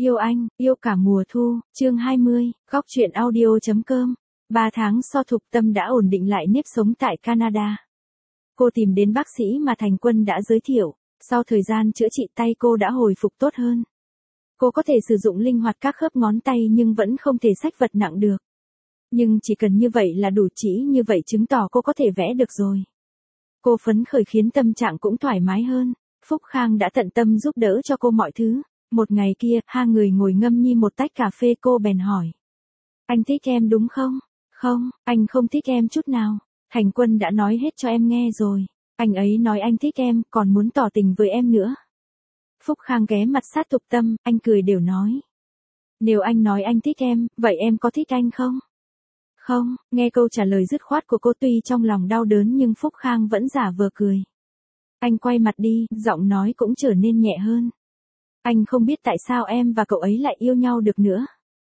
Yêu anh, yêu cả mùa thu, chương 20, góc truyện audio.com. 3 tháng sau Thục Tâm đã ổn định lại nếp sống tại Canada. Cô tìm đến bác sĩ mà Thành Quân đã giới thiệu, sau thời gian chữa trị tay cô đã hồi phục tốt hơn. Cô có thể sử dụng linh hoạt các khớp ngón tay nhưng vẫn không thể xách vật nặng được. Nhưng chỉ cần như vậy là đủ, chỉ như vậy chứng tỏ cô có thể vẽ được rồi. Cô phấn khởi khiến tâm trạng cũng thoải mái hơn. Phúc Khang đã tận tâm giúp đỡ cho cô mọi thứ. Một ngày kia, hai người ngồi ngâm nhi một tách cà phê, cô bèn hỏi. Anh thích em đúng không? Không, anh không thích em chút nào. Thành Quân đã nói hết cho em nghe rồi. Anh ấy nói anh thích em, còn muốn tỏ tình với em nữa. Phúc Khang ghé mặt sát Thục Tâm, anh cười đều nói. Nếu anh nói anh thích em, vậy em có thích anh không? Không, nghe câu trả lời dứt khoát của cô tuy trong lòng đau đớn nhưng Phúc Khang vẫn giả vờ cười. Anh quay mặt đi, giọng nói cũng trở nên nhẹ hơn. Anh không biết tại sao em và cậu ấy lại yêu nhau được nữa.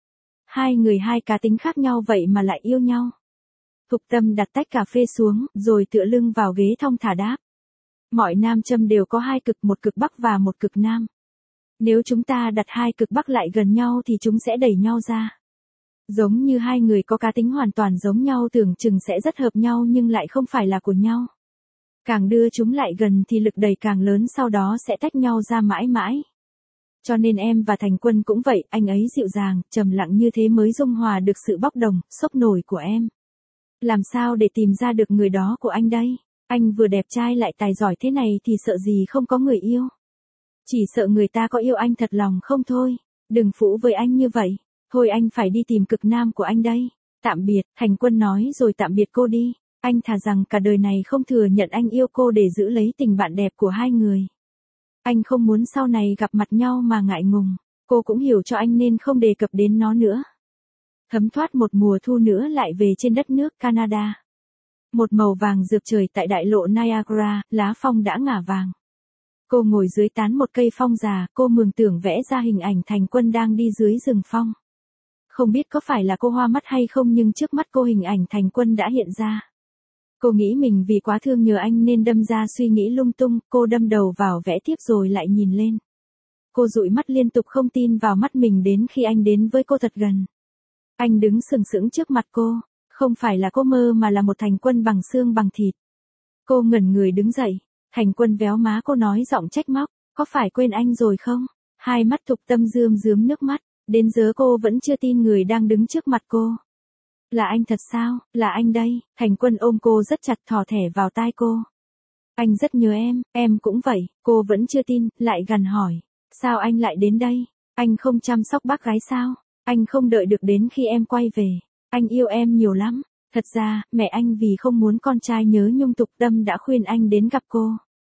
Hai người hai cá tính khác nhau vậy mà lại yêu nhau. Thục Tâm đặt tách cà phê xuống, rồi tựa lưng vào ghế thong thả đáp. Mọi nam châm đều có hai cực, một cực bắc và một cực nam. Nếu chúng ta đặt hai cực bắc lại gần nhau thì chúng sẽ đẩy nhau ra. Giống như hai người có cá tính hoàn toàn giống nhau, tưởng chừng sẽ rất hợp nhau nhưng lại không phải là của nhau. Càng đưa chúng lại gần thì lực đẩy càng lớn, sau đó sẽ tách nhau ra mãi mãi. Cho nên em và Thành Quân cũng vậy, anh ấy dịu dàng, trầm lặng như thế mới dung hòa được sự bốc đồng, sốc nổi của em. Làm sao để tìm ra được người đó của anh đây? Anh vừa đẹp trai lại tài giỏi thế này thì sợ gì không có người yêu. Chỉ sợ người ta có yêu anh thật lòng không thôi. Đừng phũ với anh như vậy. Thôi anh phải đi tìm cực nam của anh đây. Tạm biệt, Thành Quân nói rồi tạm biệt cô đi. Anh thà rằng cả đời này không thừa nhận anh yêu cô để giữ lấy tình bạn đẹp của hai người. Anh không muốn sau này gặp mặt nhau mà ngại ngùng. Cô cũng hiểu cho anh nên không đề cập đến nó nữa. Thấm thoát một mùa thu nữa lại về trên đất nước Canada. Một màu vàng rực trời tại đại lộ Niagara, lá phong đã ngả vàng. Cô ngồi dưới tán một cây phong già, cô mường tưởng vẽ ra hình ảnh Thành Quân đang đi dưới rừng phong. Không biết có phải là cô hoa mắt hay không nhưng trước mắt cô hình ảnh Thành Quân đã hiện ra. Cô nghĩ mình vì quá thương nhớ anh nên đâm ra suy nghĩ lung tung, cô đâm đầu vào vẽ tiếp rồi lại nhìn lên. Cô dụi mắt liên tục không tin vào mắt mình đến khi anh đến với cô thật gần. Anh đứng sừng sững trước mặt cô, không phải là cô mơ mà là một Thành Quân bằng xương bằng thịt. Cô ngẩn người đứng dậy, Thành Quân véo má cô nói giọng trách móc, có phải quên anh rồi không? Hai mắt Thục Tâm rơm rớm nước mắt, đến giờ cô vẫn chưa tin người đang đứng trước mặt cô. Là anh thật sao, là anh đây. Thành Quân ôm cô rất chặt, thò thẻ vào tai cô. Anh rất nhớ em cũng vậy. Cô vẫn chưa tin, lại gằn hỏi. Sao anh lại đến đây? Anh không chăm sóc bác gái sao? Anh không đợi được đến khi em quay về. Anh yêu em nhiều lắm. Thật ra, mẹ anh vì không muốn con trai nhớ nhung Thục Tâm đã khuyên anh đến gặp cô.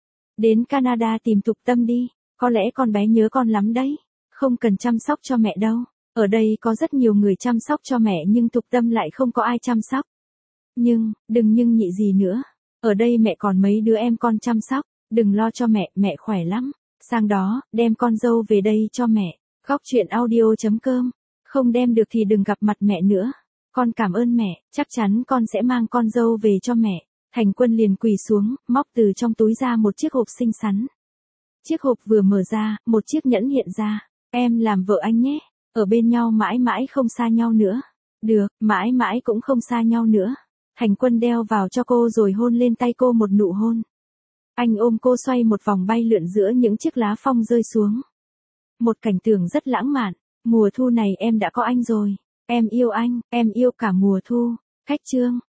Đến Canada tìm Thục Tâm đi. Có lẽ con bé nhớ con lắm đấy. Không cần chăm sóc cho mẹ đâu. Ở đây có rất nhiều người chăm sóc cho mẹ nhưng Thục Tâm lại không có ai chăm sóc. Nhưng, đừng nhưng nhị gì nữa. Ở đây mẹ còn mấy đứa em con chăm sóc. Đừng lo cho mẹ khỏe lắm. Sang đó, đem con dâu về đây cho mẹ. Góc truyện audio.com. Không đem được thì đừng gặp mặt mẹ nữa. Con cảm ơn mẹ, chắc chắn con sẽ mang con dâu về cho mẹ. Thành Quân liền quỳ xuống, móc từ trong túi ra một chiếc hộp xinh xắn. Chiếc hộp vừa mở ra, một chiếc nhẫn hiện ra. Em làm vợ anh nhé. Ở bên nhau mãi mãi không xa nhau nữa. Được, mãi mãi cũng không xa nhau nữa. Thành Quân đeo vào cho cô rồi hôn lên tay cô một nụ hôn. Anh ôm cô xoay một vòng bay lượn giữa những chiếc lá phong rơi xuống. Một cảnh tượng rất lãng mạn. Mùa thu này em đã có anh rồi. Em yêu anh, em yêu cả mùa thu. Khách chương.